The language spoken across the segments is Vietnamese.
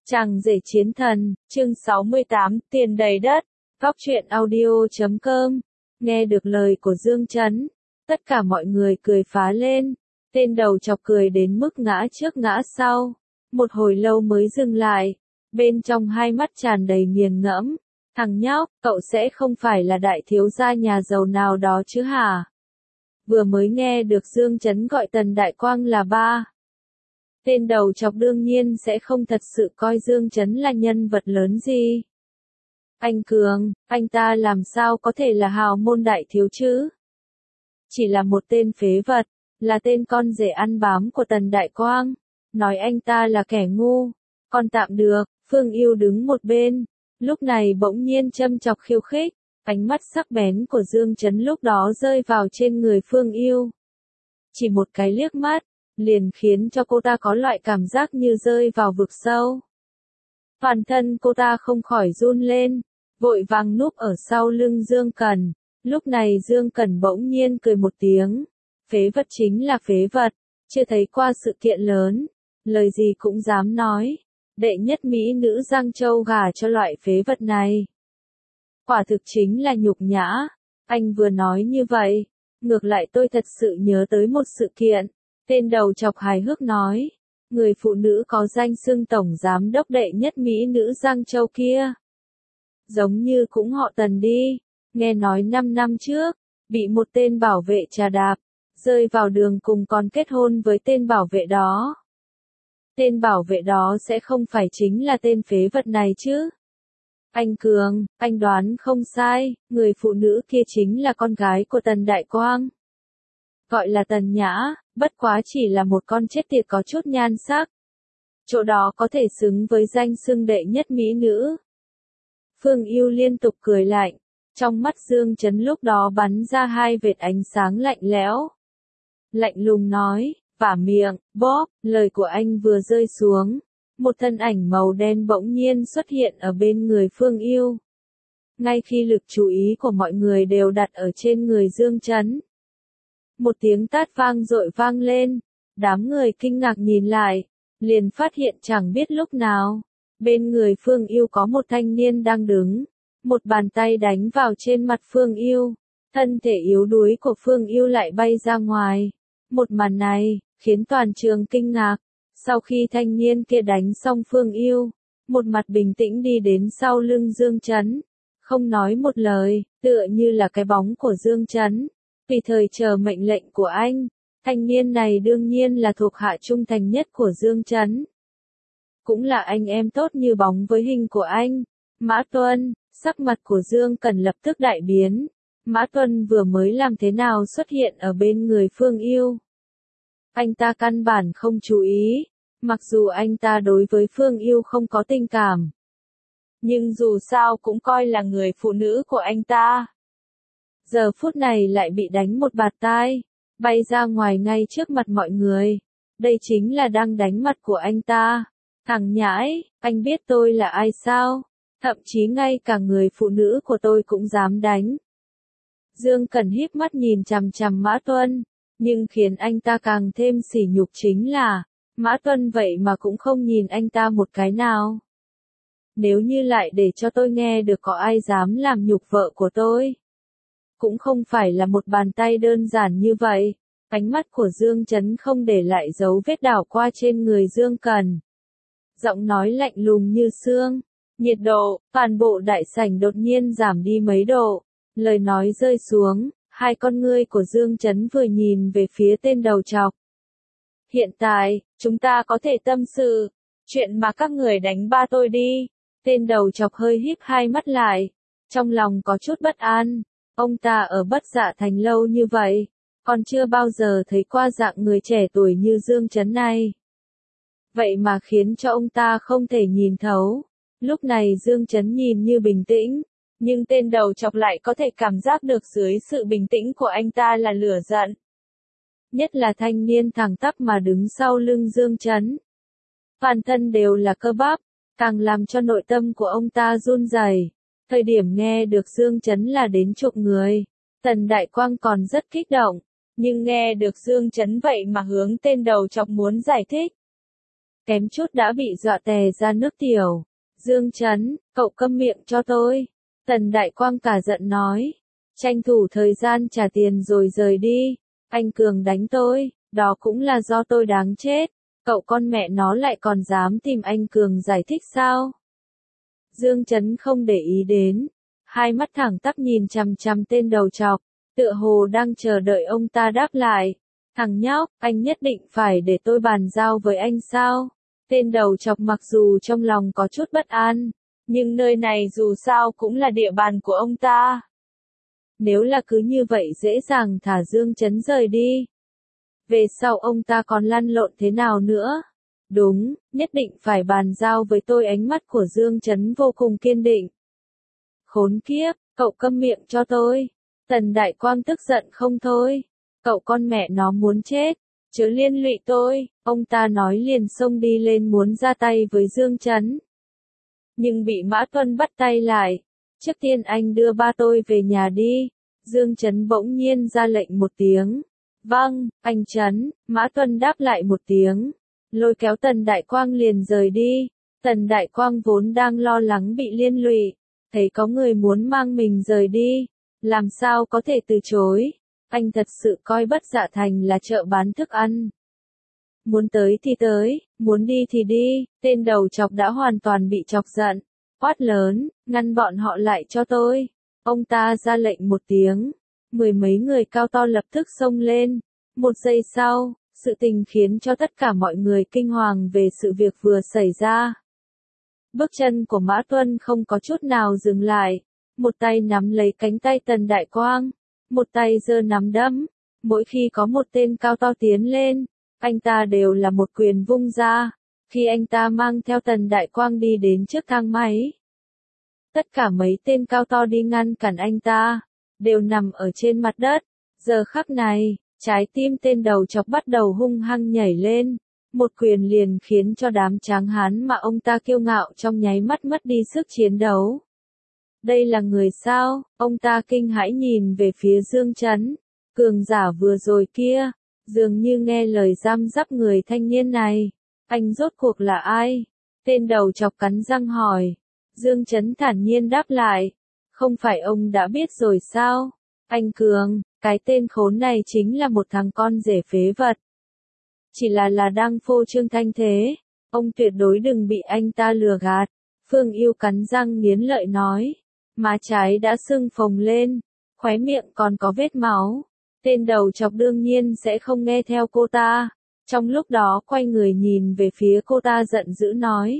Chàng rể chiến thần, chương 68, tiền đầy đất, góc truyện audio.com, nghe được lời của Dương Chấn, tất cả mọi người cười phá lên, tên đầu chọc cười đến mức ngã trước ngã sau, một hồi lâu mới dừng lại, bên trong hai mắt tràn đầy nghiền ngẫm, thằng nhóc, cậu sẽ không phải là đại thiếu gia nhà giàu nào đó chứ hả? Vừa mới nghe được Dương Chấn gọi Tần Đại Quang là ba. Tên đầu chọc đương nhiên sẽ không thật sự coi Dương Chấn là nhân vật lớn gì. Anh Cường, anh ta làm sao có thể là hào môn đại thiếu chứ? Chỉ là một tên phế vật, là tên con rể ăn bám của Tần Đại Quang. Nói anh ta là kẻ ngu, còn tạm được, Phương Yêu đứng một bên. Lúc này bỗng nhiên châm chọc khiêu khích, ánh mắt sắc bén của Dương Chấn lúc đó rơi vào trên người Phương Yêu. Chỉ một cái liếc mắt, liền khiến cho cô ta có loại cảm giác như rơi vào vực sâu. Toàn thân cô ta không khỏi run lên, vội vàng núp ở sau lưng Dương Cẩn. Lúc này Dương Cẩn bỗng nhiên cười một tiếng. Phế vật chính là phế vật, chưa thấy qua sự kiện lớn, lời gì cũng dám nói. Đệ nhất mỹ nữ Giang Châu gả cho loại phế vật này. Quả thực chính là nhục nhã. Anh vừa nói như vậy, ngược lại tôi thật sự nhớ tới một sự kiện. Tên đầu chọc hài hước nói, người phụ nữ có danh xưng tổng giám đốc đệ nhất mỹ nữ Giang Châu kia. Giống như cũng họ Tần đi, nghe nói 5 năm trước, bị một tên bảo vệ trà đạp, rơi vào đường cùng còn kết hôn với tên bảo vệ đó. Tên bảo vệ đó sẽ không phải chính là tên phế vật này chứ? Anh Cường, anh đoán không sai, người phụ nữ kia chính là con gái của Tần Đại Quang. Gọi là Tần Nhã, bất quá chỉ là một con chết tiệt có chút nhan sắc. Chỗ đó có thể xứng với danh xưng đệ nhất mỹ nữ. Phương Yêu liên tục cười lạnh, trong mắt Dương Chấn lúc đó bắn ra hai vệt ánh sáng lạnh lẽo. Lạnh lùng nói, vả miệng, bóp, lời của anh vừa rơi xuống. Một thân ảnh màu đen bỗng nhiên xuất hiện ở bên người Phương Yêu. Ngay khi lực chú ý của mọi người đều đặt ở trên người Dương Chấn. Một tiếng tát vang dội vang lên, đám người kinh ngạc nhìn lại, liền phát hiện chẳng biết lúc nào, bên người Phương Yêu có một thanh niên đang đứng, một bàn tay đánh vào trên mặt Phương Yêu, thân thể yếu đuối của Phương Yêu lại bay ra ngoài. Một màn này, khiến toàn trường kinh ngạc, sau khi thanh niên kia đánh xong Phương Yêu, một mặt bình tĩnh đi đến sau lưng Dương Chấn, không nói một lời, tựa như là cái bóng của Dương Chấn. Vì thời chờ mệnh lệnh của anh, thanh niên này đương nhiên là thuộc hạ trung thành nhất của Dương Chấn. Cũng là anh em tốt như bóng với hình của anh. Mã Tuân, sắc mặt của Dương Cẩn lập tức đại biến. Mã Tuân vừa mới làm thế nào xuất hiện ở bên người Phương Yêu. Anh ta căn bản không chú ý, mặc dù anh ta đối với Phương Yêu không có tình cảm. Nhưng dù sao cũng coi là người phụ nữ của anh ta. Giờ phút này lại bị đánh một bạt tai, bay ra ngoài ngay trước mặt mọi người. Đây chính là đang đánh mặt của anh ta. Thằng nhãi, anh biết tôi là ai sao? Thậm chí ngay cả người phụ nữ của tôi cũng dám đánh. Dương Cẩn híp mắt nhìn chằm chằm Mã Tuân, nhưng khiến anh ta càng thêm sỉ nhục chính là, Mã Tuân vậy mà cũng không nhìn anh ta một cái nào. Nếu như lại để cho tôi nghe được có ai dám làm nhục vợ của tôi. Cũng không phải là một bàn tay đơn giản như vậy. Ánh mắt của Dương Chấn không để lại dấu vết đảo qua trên người Dương Cẩn. Giọng nói lạnh lùng như xương. Nhiệt độ, toàn bộ đại sảnh đột nhiên giảm đi mấy độ. Lời nói rơi xuống, hai con ngươi của Dương Chấn vừa nhìn về phía tên đầu chọc. Hiện tại, chúng ta có thể tâm sự. Chuyện mà các người đánh ba tôi đi. Tên đầu chọc hơi híp hai mắt lại. Trong lòng có chút bất an. Ông ta ở Bất Dạ Thành lâu như vậy, còn chưa bao giờ thấy qua dạng người trẻ tuổi như Dương Chấn này. Vậy mà khiến cho ông ta không thể nhìn thấu. Lúc này Dương Chấn nhìn như bình tĩnh, nhưng tên đầu chọc lại có thể cảm giác được dưới sự bình tĩnh của anh ta là lửa giận. Nhất là thanh niên thẳng tắp mà đứng sau lưng Dương Chấn. Toàn thân đều là cơ bắp, càng làm cho nội tâm của ông ta run rẩy. Thời điểm nghe được Dương Chấn là đến chục người, Tần Đại Quang còn rất kích động, nhưng nghe được Dương Chấn vậy mà hướng tên đầu chọc muốn giải thích. kém chút đã bị dọa tè ra nước tiểu. Dương Chấn, cậu câm miệng cho tôi. Tần Đại Quang cả giận nói. Tranh thủ thời gian trả tiền rồi rời đi. Anh Cường đánh tôi, đó cũng là do tôi đáng chết. Cậu con mẹ nó lại còn dám tìm anh Cường giải thích sao? Dương Chấn không để ý đến. Hai mắt thẳng tắp nhìn chằm chằm tên đầu trọc, tựa hồ đang chờ đợi ông ta đáp lại. Thằng nhóc, anh nhất định phải để tôi bàn giao với anh sao? Tên đầu trọc mặc dù trong lòng có chút bất an, nhưng nơi này dù sao cũng là địa bàn của ông ta. Nếu là cứ như vậy dễ dàng thả Dương Chấn rời đi. Về sau ông ta còn lăn lộn thế nào nữa? Đúng, nhất định phải bàn giao với tôi. Ánh mắt của Dương Chấn vô cùng kiên định. Khốn kiếp, cậu câm miệng cho tôi. Tần Đại Quang tức giận không thôi. Cậu con mẹ nó muốn chết, chớ liên lụy tôi. Ông ta nói liền xông đi lên muốn ra tay với Dương Chấn. Nhưng bị Mã Tuân bắt tay lại. Trước tiên anh đưa ba tôi về nhà đi. Dương Chấn bỗng nhiên ra lệnh một tiếng. Vâng, anh Chấn. Mã Tuân đáp lại một tiếng. Lôi kéo Tần Đại Quang liền rời đi. Tần Đại Quang vốn đang lo lắng bị liên lụy. Thấy có người muốn mang mình rời đi. Làm sao có thể từ chối. Anh thật sự coi Bất Dạ Thành là chợ bán thức ăn. Muốn tới thì tới, muốn đi thì đi. Tên đầu chọc đã hoàn toàn bị chọc giận. Quát lớn, ngăn bọn họ lại cho tôi. Ông ta ra lệnh một tiếng. Mười mấy người cao to lập tức xông lên. Một giây sau, sự tình khiến cho tất cả mọi người kinh hoàng về sự việc vừa xảy ra. Bước chân của Mã Tuân không có chút nào dừng lại. Một tay nắm lấy cánh tay Tần Đại Quang. Một tay giơ nắm đấm. Mỗi khi có một tên cao to tiến lên, anh ta đều là một quyền vung ra. Khi anh ta mang theo Tần Đại Quang đi đến trước thang máy, tất cả mấy tên cao to đi ngăn cản anh ta, đều nằm ở trên mặt đất. Giờ khắc này, trái tim tên đầu chọc bắt đầu hung hăng nhảy lên. Một quyền liền khiến cho đám tráng hán mà ông ta kiêu ngạo trong nháy mắt mất đi sức chiến đấu. Đây là người sao? Ông ta kinh hãi nhìn về phía Dương Chấn. Cường giả vừa rồi kia, dường như nghe lời giam giáp người thanh niên này. Anh rốt cuộc là ai? Tên đầu chọc cắn răng hỏi. Dương Chấn thản nhiên đáp lại. Không phải ông đã biết rồi sao? Anh Cường, cái tên khốn này chính là một thằng con rể phế vật. Chỉ là đang phô trương thanh thế. Ông tuyệt đối đừng bị anh ta lừa gạt. Phương Yêu cắn răng nghiến lợi nói. Má trái đã sưng phồng lên, khóe miệng còn có vết máu. Tên đầu chọc đương nhiên sẽ không nghe theo cô ta. Trong lúc đó quay người nhìn về phía cô ta giận dữ nói.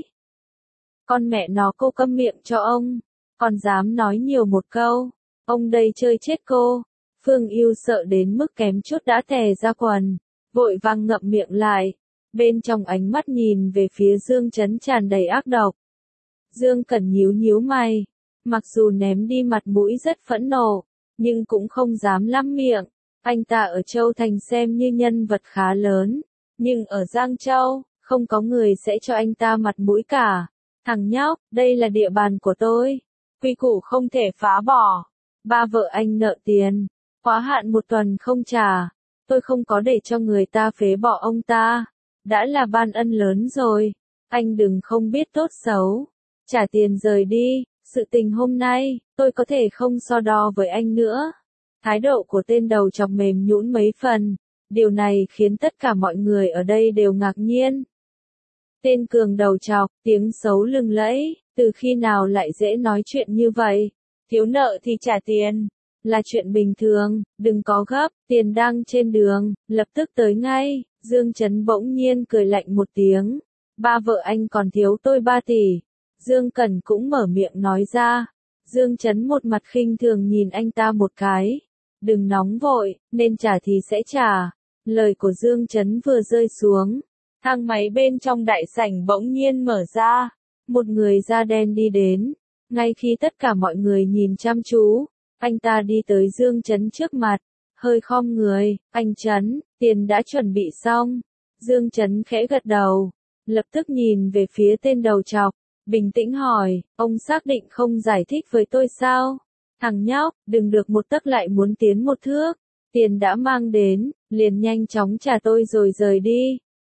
Con mẹ nó, cô câm miệng cho ông. Còn dám nói nhiều một câu. Ông đây chơi chết cô. Phương Yêu sợ đến mức kém chút đã tè ra quần. Vội vàng ngậm miệng lại. Bên trong ánh mắt nhìn về phía Dương Chấn tràn đầy ác độc. Dương Cẩn nhíu nhíu mày. Mặc dù ném đi mặt mũi rất phẫn nộ, nhưng cũng không dám lắm miệng. Anh ta ở Châu Thành xem như nhân vật khá lớn, nhưng ở Giang Châu, không có người sẽ cho anh ta mặt mũi cả. Thằng nhóc, đây là địa bàn của tôi. Quy củ không thể phá bỏ. Ba vợ anh nợ tiền, quá hạn một tuần không trả. Tôi không có để cho người ta phế bỏ ông ta. Đã là ban ân lớn rồi. Anh đừng không biết tốt xấu. Trả tiền rời đi. Sự tình hôm nay, tôi có thể không so đo với anh nữa. Thái độ của tên đầu chọc mềm nhũn mấy phần. Điều này khiến tất cả mọi người ở đây đều ngạc nhiên. Tên Cường đầu chọc, tiếng xấu lừng lẫy, từ khi nào lại dễ nói chuyện như vậy? Thiếu nợ thì trả tiền. Là chuyện bình thường, đừng có gấp, tiền đang trên đường, lập tức tới ngay. Dương Chấn bỗng nhiên cười lạnh một tiếng. Ba vợ anh còn thiếu tôi 3 tỷ. Dương Cẩn cũng mở miệng nói ra. Dương Chấn một mặt khinh thường nhìn anh ta một cái. Đừng nóng vội, nên trả thì sẽ trả. Lời của Dương Chấn vừa rơi xuống. Thang máy bên trong đại sảnh bỗng nhiên mở ra. Một người da đen đi đến. Ngay khi tất cả mọi người nhìn chăm chú, anh ta đi tới Dương Chấn trước mặt. Hơi khom người, anh Chấn, tiền đã chuẩn bị xong. Dương Chấn khẽ gật đầu. Lập tức nhìn về phía tên đầu trọc. Bình tĩnh hỏi, ông xác định không giải thích với tôi sao? Thằng nhóc, đừng được một tấc lại muốn tiến một thước. Tiền đã mang đến, liền nhanh chóng trả tôi rồi rời đi.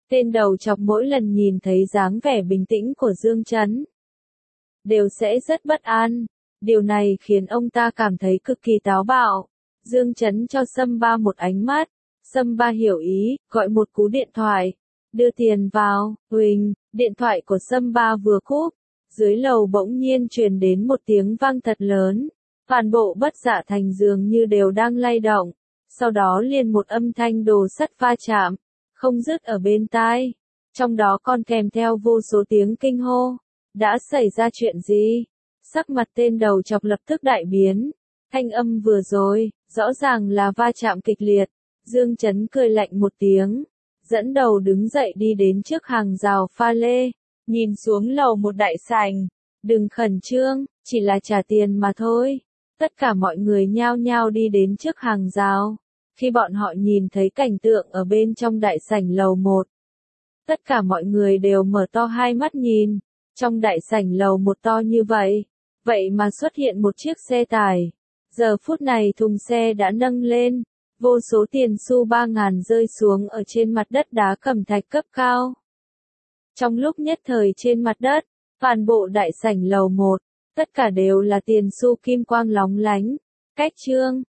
Tên đầu chọc mỗi lần nhìn thấy dáng vẻ bình tĩnh của Dương Chấn, đều sẽ rất bất an. Điều này khiến ông ta cảm thấy cực kỳ táo bạo. Dương Chấn cho Sâm Ba một ánh mắt. Sâm Ba hiểu ý, gọi một cú điện thoại. Đưa tiền vào, Huỳnh, điện thoại của Sâm Ba vừa cúp. Dưới lầu bỗng nhiên truyền đến một tiếng vang thật lớn. Toàn bộ Bất Dạ Thành dường như đều đang lay động. Sau đó liền một âm thanh đồ sắt va chạm, không dứt ở bên tai. Trong đó còn kèm theo vô số tiếng kinh hô. Đã xảy ra chuyện gì? Sắc mặt tên đầu chọc lập tức đại biến. Thanh âm vừa rồi, rõ ràng là va chạm kịch liệt. Dương Chấn cười lạnh một tiếng, dẫn đầu đứng dậy đi đến trước hàng rào pha lê, nhìn xuống lầu một đại sảnh. Đừng khẩn trương, chỉ là trả tiền mà thôi. Tất cả mọi người nhao nhao đi đến trước hàng rào. Khi bọn họ nhìn thấy cảnh tượng ở bên trong đại sảnh lầu 1, tất cả mọi người đều mở to hai mắt nhìn. Trong đại sảnh lầu 1 to như vậy, vậy mà xuất hiện một chiếc xe tải. Giờ phút này thùng xe đã nâng lên, vô số tiền xu 3.000 rơi xuống ở trên mặt đất đá cẩm thạch cấp cao. Trong lúc nhất thời trên mặt đất, toàn bộ đại sảnh lầu 1, tất cả đều là tiền xu kim quang lóng lánh. Cách chương